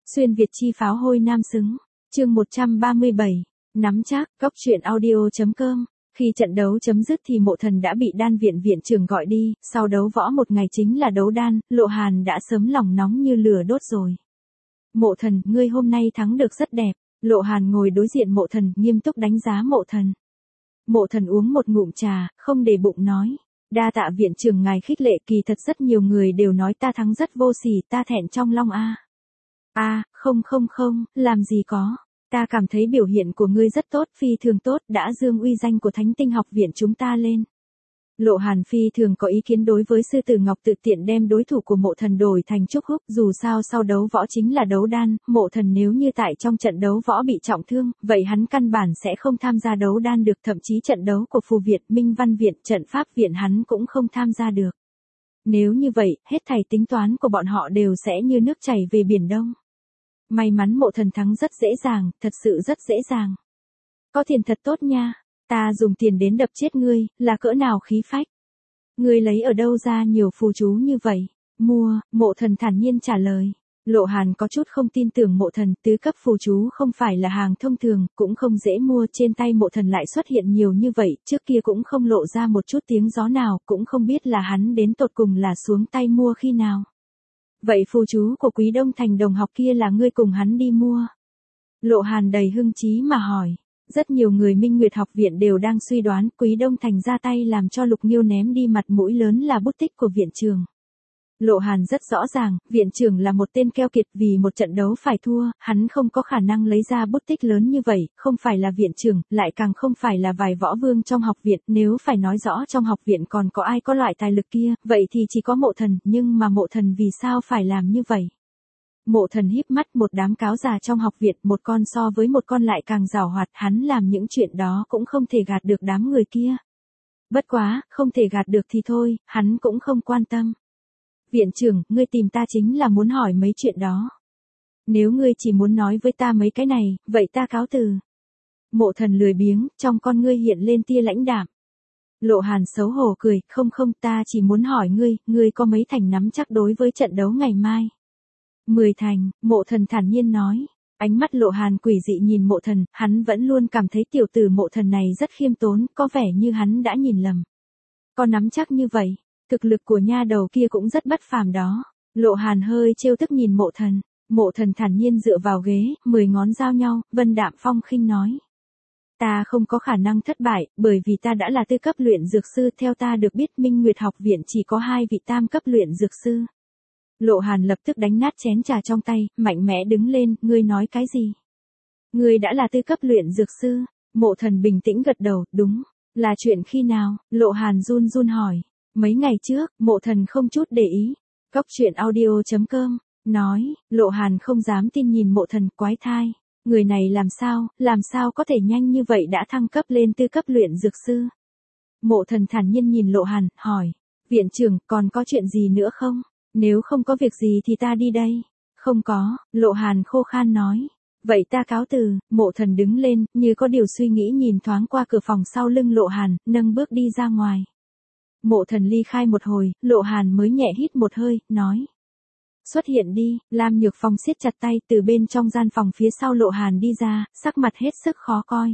Xuyên Việt chi pháo hôi nam xứng. Chương 137. Nắm chắc, góc truyện audio.com. Khi trận đấu chấm dứt thì Mộ Thần đã bị đan viện viện trưởng gọi đi, sau đấu võ một ngày chính là đấu đan, Lộ Hàn đã sớm lòng nóng như lửa đốt rồi. Mộ Thần, ngươi hôm nay thắng được rất đẹp. Lộ Hàn ngồi đối diện Mộ Thần, nghiêm túc đánh giá Mộ Thần. Mộ Thần uống một ngụm trà, không để bụng nói. Đa tạ viện trưởng ngài khích lệ, kỳ thật rất nhiều người đều nói ta thắng rất vô sỉ, ta thẹn trong lòng a. Không, làm gì có. Ta cảm thấy biểu hiện của ngươi rất tốt, phi thường tốt, đã dương uy danh của Thánh Tinh học viện chúng ta lên. Lộ Hàn phi thường có ý kiến đối với Sư Tử Ngọc tự tiện đem đối thủ của Mộ Thần đổi thành Trúc Húc, dù sao sau đấu võ chính là đấu đan, Mộ Thần nếu như tại trong trận đấu võ bị trọng thương, vậy hắn căn bản sẽ không tham gia đấu đan được, thậm chí trận đấu của Phù Viện, Minh Văn Viện, Trận Pháp Viện hắn cũng không tham gia được. Nếu như vậy, hết thảy tính toán của bọn họ đều sẽ như nước chảy về Biển Đông. May mắn Mộ Thần thắng rất dễ dàng, thật sự rất dễ dàng. Có tiền thật tốt nha, ta dùng tiền đến đập chết ngươi, là cỡ nào khí phách. Ngươi lấy ở đâu ra nhiều phù chú như vậy? Mua, Mộ Thần thản nhiên trả lời. Lộ Hàn có chút không tin tưởng Mộ Thần, tứ cấp phù chú không phải là hàng thông thường, cũng không dễ mua, trên tay Mộ Thần lại xuất hiện nhiều như vậy, trước kia cũng không lộ ra một chút tiếng gió nào, cũng không biết là hắn đến tột cùng là xuống tay mua khi nào. Vậy phù chú của Quý Đông Thành đồng học kia là ngươi cùng hắn đi mua? Lộ Hàn đầy hưng trí mà hỏi. Rất nhiều người Minh Nguyệt học viện đều đang suy đoán Quý Đông Thành ra tay làm cho Lục Nghiêu ném đi mặt mũi lớn là bút tích của viện trưởng. Lộ Hàn rất rõ ràng, viện trưởng là một tên keo kiệt, vì một trận đấu phải thua, hắn không có khả năng lấy ra bút tích lớn như vậy, không phải là viện trưởng, lại càng không phải là vài võ vương trong học viện, nếu phải nói rõ trong học viện còn có ai có loại tài lực kia, vậy thì chỉ có Mộ Thần, nhưng mà Mộ Thần vì sao phải làm như vậy? Mộ Thần híp mắt, một đám cáo già trong học viện, một con so với một con lại càng giàu hoạt, hắn làm những chuyện đó cũng không thể gạt được đám người kia. Bất quá, không thể gạt được thì thôi, hắn cũng không quan tâm. Viện trưởng, ngươi tìm ta chính là muốn hỏi mấy chuyện đó. Nếu ngươi chỉ muốn nói với ta mấy cái này, vậy ta cáo từ. Mộ Thần lười biếng, trong con ngươi hiện lên tia lãnh đạm. Lộ Hàn xấu hổ cười, không, ta chỉ muốn hỏi ngươi có mấy thành nắm chắc đối với trận đấu ngày mai? 10 thành, Mộ Thần thản nhiên nói. Ánh mắt Lộ Hàn quỷ dị nhìn Mộ Thần, hắn vẫn luôn cảm thấy tiểu tử Mộ Thần này rất khiêm tốn, có vẻ như hắn đã nhìn lầm. Có nắm chắc như vậy, thực lực của nha đầu kia cũng rất bất phàm đó. Lộ Hàn hơi trêu tức nhìn Mộ Thần. Mộ Thần thản nhiên dựa vào ghế, 10 ngón giao nhau, vân đạm phong khinh nói. Ta không có khả năng thất bại, bởi vì ta đã là tư cấp luyện dược sư, theo ta được biết Minh Nguyệt học viện chỉ có 2 vị tam cấp luyện dược sư. Lộ Hàn lập tức đánh nát chén trà trong tay, mạnh mẽ đứng lên, ngươi nói cái gì? Ngươi đã là tư cấp luyện dược sư? Mộ Thần bình tĩnh gật đầu, đúng. Là chuyện khi nào? Lộ Hàn run hỏi. Mấy ngày trước, Mộ Thần không chút để ý. Góc truyện audio.com, nói, Lộ Hàn không dám tin nhìn Mộ Thần, quái thai. Người này làm sao có thể nhanh như vậy đã thăng cấp lên tư cấp luyện dược sư? Mộ Thần thản nhiên nhìn Lộ Hàn, hỏi. Viện trưởng, còn có chuyện gì nữa không? Nếu không có việc gì thì ta đi đây. Không có, Lộ Hàn khô khan nói. Vậy ta cáo từ. Mộ Thần đứng lên, như có điều suy nghĩ nhìn thoáng qua cửa phòng sau lưng Lộ Hàn, nâng bước đi ra ngoài. Mộ Thần ly khai một hồi, Lộ Hàn mới nhẹ hít một hơi, nói. Xuất hiện đi. Lam Nhược Phong siết chặt tay, từ bên trong gian phòng phía sau Lộ Hàn đi ra, sắc mặt hết sức khó coi.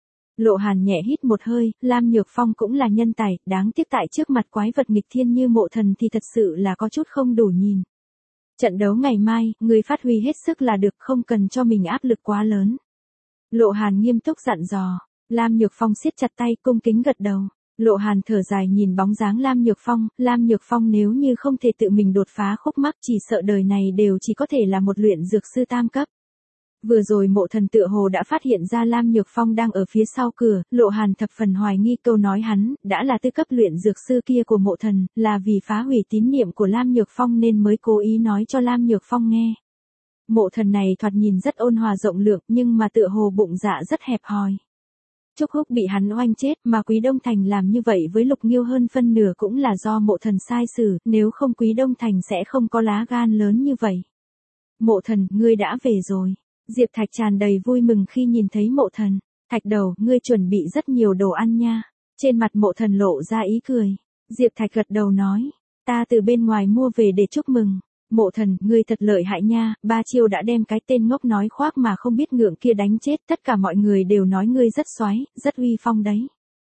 Lộ Hàn nhẹ hít một hơi, Lam Nhược Phong cũng là nhân tài, đáng tiếc tại trước mặt quái vật nghịch thiên như Mộ Thần thì thật sự là có chút không đủ nhìn. Trận đấu ngày mai, người phát huy hết sức là được, không cần cho mình áp lực quá lớn. Lộ Hàn nghiêm túc dặn dò. Lam Nhược Phong siết chặt tay, cung kính gật đầu. Lộ Hàn thở dài nhìn bóng dáng Lam Nhược Phong nếu như không thể tự mình đột phá khúc mắc chỉ sợ đời này đều chỉ có thể là một luyện dược sư tam cấp. Vừa rồi Mộ Thần tựa hồ đã phát hiện ra Lam Nhược Phong đang ở phía sau cửa, Lộ Hàn thập phần hoài nghi câu nói hắn, đã là tư cấp luyện dược sư kia của Mộ Thần, là vì phá hủy tín niệm của Lam Nhược Phong nên mới cố ý nói cho Lam Nhược Phong nghe. Mộ Thần này thoạt nhìn rất ôn hòa rộng lượng nhưng mà tựa hồ bụng dạ rất hẹp hòi. Trúc Húc bị hắn oanh chết mà Quý Đông Thành làm như vậy với Lục Nghiêu hơn phân nửa cũng là do Mộ Thần sai xử, nếu không Quý Đông Thành sẽ không có lá gan lớn như vậy. Mộ Thần, ngươi đã về rồi. Diệp Thạch tràn đầy vui mừng khi nhìn thấy Mộ Thần. Thạch đầu, ngươi chuẩn bị rất nhiều đồ ăn nha. Trên mặt Mộ Thần lộ ra ý cười. Diệp Thạch gật đầu nói. Ta từ bên ngoài mua về để chúc mừng. Mộ Thần, ngươi thật lợi hại nha, 3 chiêu đã đem cái tên ngốc nói khoác mà không biết ngượng kia đánh chết, tất cả mọi người đều nói ngươi rất xoáy, rất uy phong đấy.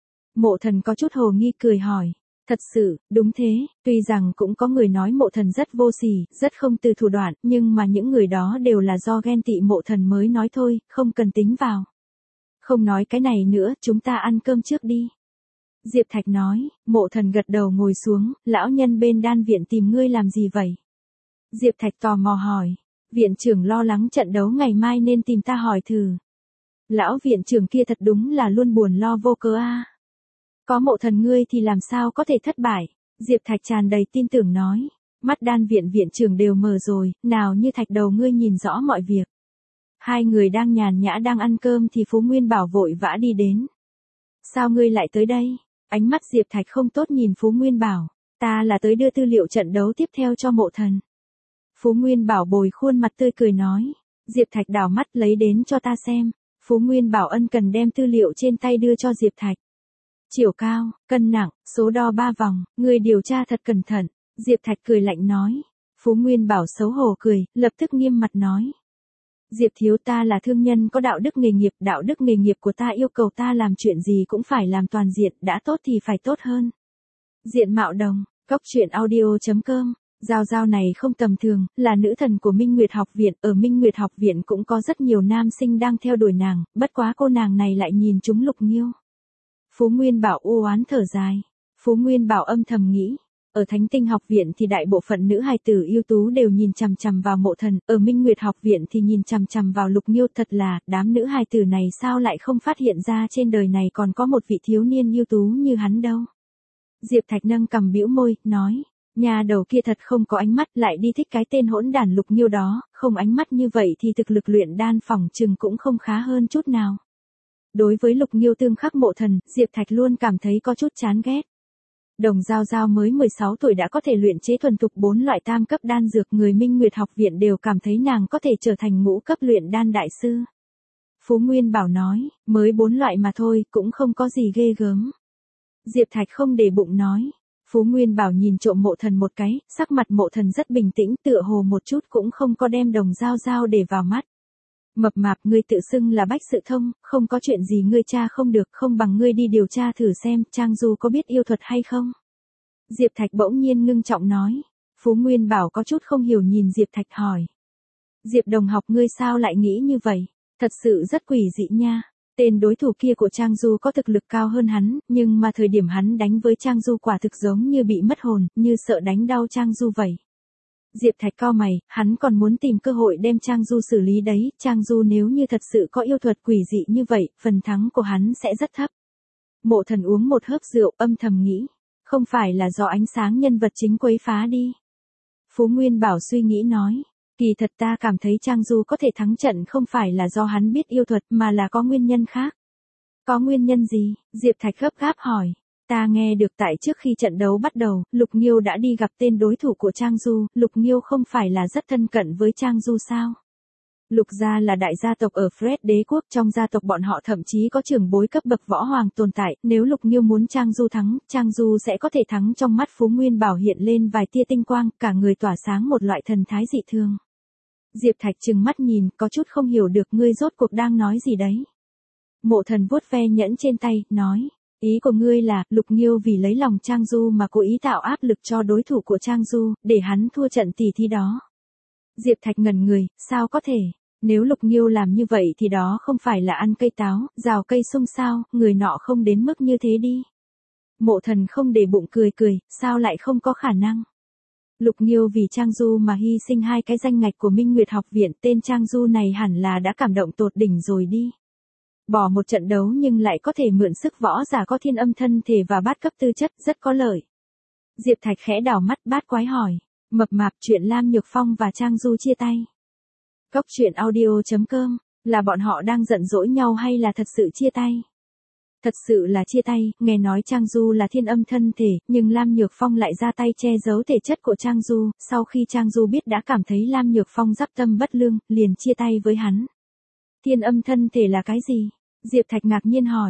Mộ Thần có chút hồ nghi cười hỏi. Thật sự, đúng thế, tuy rằng cũng có người nói Mộ Thần rất vô sỉ, rất không từ thủ đoạn, nhưng mà những người đó đều là do ghen tị Mộ Thần mới nói thôi, không cần tính vào. Không nói cái này nữa, chúng ta ăn cơm trước đi. Diệp Thạch nói. Mộ Thần gật đầu ngồi xuống, lão nhân bên đan viện tìm ngươi làm gì vậy? Diệp Thạch tò mò hỏi. Viện trưởng lo lắng trận đấu ngày mai nên tìm ta hỏi thử. Lão viện trưởng kia thật đúng là luôn buồn lo vô cớ a. Có Mộ Thần ngươi thì làm sao có thể thất bại? Diệp Thạch tràn đầy tin tưởng nói. Mắt đan viện viện trưởng đều mờ rồi, nào như Thạch đầu ngươi nhìn rõ mọi việc. Hai người đang nhàn nhã đang ăn cơm thì Phú Nguyên Bảo vội vã đi đến. Sao ngươi lại tới đây? Ánh mắt Diệp Thạch không tốt nhìn Phú Nguyên Bảo. Ta là tới đưa tư liệu trận đấu tiếp theo cho Mộ Thần. Phú Nguyên Bảo bồi khuôn mặt tươi cười nói. Diệp Thạch đảo mắt lấy đến cho ta xem. Phú Nguyên Bảo ân cần đem tư liệu trên tay đưa cho Diệp Thạch. Chiều cao, cân nặng, số đo 3 vòng, người điều tra thật cẩn thận. Diệp Thạch cười lạnh nói. Phú Nguyên Bảo xấu hổ cười, lập tức nghiêm mặt nói. Diệp thiếu, ta là thương nhân có đạo đức nghề nghiệp, đạo đức nghề nghiệp của ta yêu cầu ta làm chuyện gì cũng phải làm toàn diện, đã tốt thì phải tốt hơn. Diện mạo đồng, Cốc Truyện Audio.com. Giao Giao này không tầm thường, là nữ thần của Minh Nguyệt học viện, ở Minh Nguyệt học viện cũng có rất nhiều nam sinh đang theo đuổi nàng, bất quá cô nàng này lại nhìn chúng Lục Nghiêu. Phú Nguyên Bảo u oán thở dài. Phú Nguyên Bảo âm thầm nghĩ. Ở Thánh Tinh học viện thì đại bộ phận nữ hài tử ưu tú đều nhìn chằm chằm vào Mộ Thần, ở Minh Nguyệt học viện thì nhìn chằm chằm vào Lục Nghiêu, thật là, đám nữ hài tử này sao lại không phát hiện ra trên đời này còn có một vị thiếu niên ưu tú như hắn đâu. Diệp Thạch nâng cằm bĩu môi, nói, nhà đầu kia thật không có ánh mắt, lại đi thích cái tên hỗn đản Lục Nghiêu đó, không ánh mắt như vậy thì thực lực luyện đan phỏng chừng cũng không khá hơn chút nào. Đối với Lục Nghiêu tương khắc Mộ Thần, Diệp Thạch luôn cảm thấy có chút chán ghét. Đồng Giao Giao mới 16 tuổi đã có thể luyện chế thuần thục 4 loại tam cấp đan dược, người Minh Nguyệt học viện đều cảm thấy nàng có thể trở thành ngũ cấp luyện đan đại sư. Phú Nguyên Bảo nói, mới 4 loại mà thôi, cũng không có gì ghê gớm. Diệp Thạch không để bụng nói. Phú Nguyên Bảo nhìn trộm Mộ Thần một cái, sắc mặt Mộ Thần rất bình tĩnh, tựa hồ một chút cũng không có đem Đồng Giao Giao để vào mắt. Mập mạp, ngươi tự xưng là Bách Sự Thông, không có chuyện gì ngươi tra không được, không bằng ngươi đi điều tra thử xem Trang Du có biết yêu thuật hay không. Diệp Thạch bỗng nhiên ngưng trọng nói. Phú Nguyên Bảo có chút không hiểu nhìn Diệp Thạch hỏi. Diệp đồng học, ngươi sao lại nghĩ như vậy? Thật sự rất quỷ dị nha. Tên đối thủ kia của Trang Du có thực lực cao hơn hắn, nhưng mà thời điểm hắn đánh với Trang Du quả thực giống như bị mất hồn, như sợ đánh đau Trang Du vậy. Diệp Thạch cau mày, hắn còn muốn tìm cơ hội đem Trang Du xử lý đấy, Trang Du nếu như thật sự có yêu thuật quỷ dị như vậy, phần thắng của hắn sẽ rất thấp. Mộ Thần uống một hớp rượu, âm thầm nghĩ, không phải là do ánh sáng nhân vật chính quấy phá đi. Phú Nguyên Bảo suy nghĩ nói, kỳ thật ta cảm thấy Trang Du có thể thắng trận không phải là do hắn biết yêu thuật mà là có nguyên nhân khác. Có nguyên nhân gì? Diệp Thạch gấp gáp hỏi. Ta nghe được tại trước khi trận đấu bắt đầu, Lục Nghiêu đã đi gặp tên đối thủ của Trang Du, Lục Nghiêu không phải là rất thân cận với Trang Du sao? Lục gia là đại gia tộc ở Fred đế quốc, trong gia tộc bọn họ thậm chí có trưởng bối cấp bậc võ hoàng tồn tại, nếu Lục Nghiêu muốn Trang Du thắng, Trang Du sẽ có thể thắng. Trong mắt Phú Nguyên Bảo hiện lên vài tia tinh quang, cả người tỏa sáng một loại thần thái dị thường. Diệp Thạch trừng mắt nhìn, có chút không hiểu được ngươi rốt cuộc đang nói gì đấy. Mộ Thần vuốt ve nhẫn trên tay, nói. Ý của ngươi là, Lục Nghiêu vì lấy lòng Trang Du mà cố ý tạo áp lực cho đối thủ của Trang Du, để hắn thua trận tỷ thí đó. Diệp Thạch ngẩn người, sao có thể? Nếu Lục Nghiêu làm như vậy thì đó không phải là ăn cây táo, rào cây sung sao, người nọ không đến mức như thế đi. Mộ Thần không để bụng cười cười, sao lại không có khả năng? Lục Nghiêu vì Trang Du mà hy sinh 2 cái danh ngạch của Minh Nguyệt học viện, tên Trang Du này hẳn là đã cảm động tột đỉnh rồi đi. Bỏ một trận đấu nhưng lại có thể mượn sức võ giả có thiên âm thân thể và bát cấp tư chất, rất có lợi. Diệp Thạch khẽ đảo mắt bát quái hỏi, mập mạp, chuyện Lam Nhược Phong và Trang Du chia tay. Cốc Truyện Audio.com, là bọn họ đang giận dỗi nhau hay là thật sự chia tay? Thật sự là chia tay, nghe nói Trang Du là thiên âm thân thể, nhưng Lam Nhược Phong lại ra tay che giấu thể chất của Trang Du, sau khi Trang Du biết đã cảm thấy Lam Nhược Phong dắp tâm bất lương, liền chia tay với hắn. Thiên âm thân thể là cái gì? Diệp Thạch ngạc nhiên hỏi.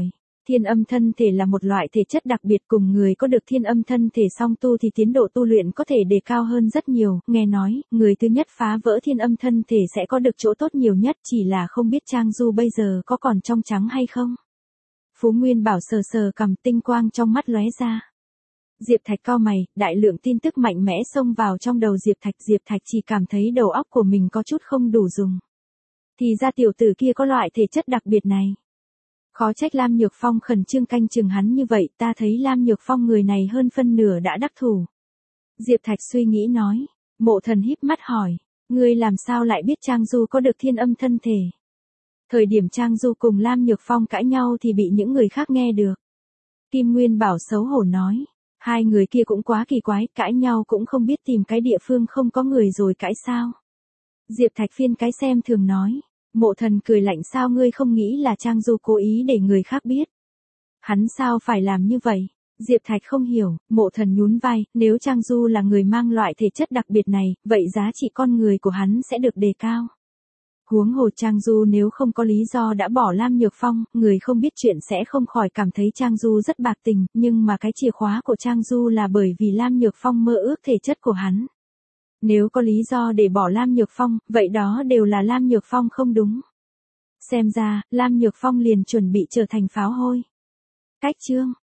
Thiên âm thân thể là một loại thể chất đặc biệt, cùng người có được thiên âm thân thể song tu thì tiến độ tu luyện có thể đề cao hơn rất nhiều, nghe nói, người thứ nhất phá vỡ thiên âm thân thể sẽ có được chỗ tốt nhiều nhất, chỉ là không biết Trang Du bây giờ có còn trong trắng hay không. Phú Nguyên Bảo sờ sờ cằm, tinh quang trong mắt lóe ra. Diệp Thạch cau mày, đại lượng tin tức mạnh mẽ xông vào trong đầu Diệp Thạch chỉ cảm thấy đầu óc của mình có chút không đủ dùng. Thì ra tiểu tử kia có loại thể chất đặc biệt này. Khó trách Lam Nhược Phong khẩn trương canh chừng hắn như vậy, ta thấy Lam Nhược Phong người này hơn phân nửa đã đắc thủ. Diệp Thạch suy nghĩ nói, Mộ Thần híp mắt hỏi, ngươi làm sao lại biết Trang Du có được thiên âm thân thể? Thời điểm Trang Du cùng Lam Nhược Phong cãi nhau thì bị những người khác nghe được. Kim Nguyên Bảo xấu hổ nói, hai người kia cũng quá kỳ quái, cãi nhau cũng không biết tìm cái địa phương không có người rồi cãi sao. Diệp Thạch phiên cái xem thường nói. Mộ Thần cười lạnh, sao ngươi không nghĩ là Trang Du cố ý để người khác biết? Hắn sao phải làm như vậy? Diệp Thạch không hiểu, Mộ Thần nhún vai, nếu Trang Du là người mang loại thể chất đặc biệt này, vậy giá trị con người của hắn sẽ được đề cao. Huống hồ Trang Du nếu không có lý do đã bỏ Lam Nhược Phong, người không biết chuyện sẽ không khỏi cảm thấy Trang Du rất bạc tình, nhưng mà cái chìa khóa của Trang Du là bởi vì Lam Nhược Phong mơ ước thể chất của hắn. Nếu có lý do để bỏ Lam Nhược Phong, vậy đó đều là Lam Nhược Phong không đúng. Xem ra, Lam Nhược Phong liền chuẩn bị trở thành pháo hôi. Cách chương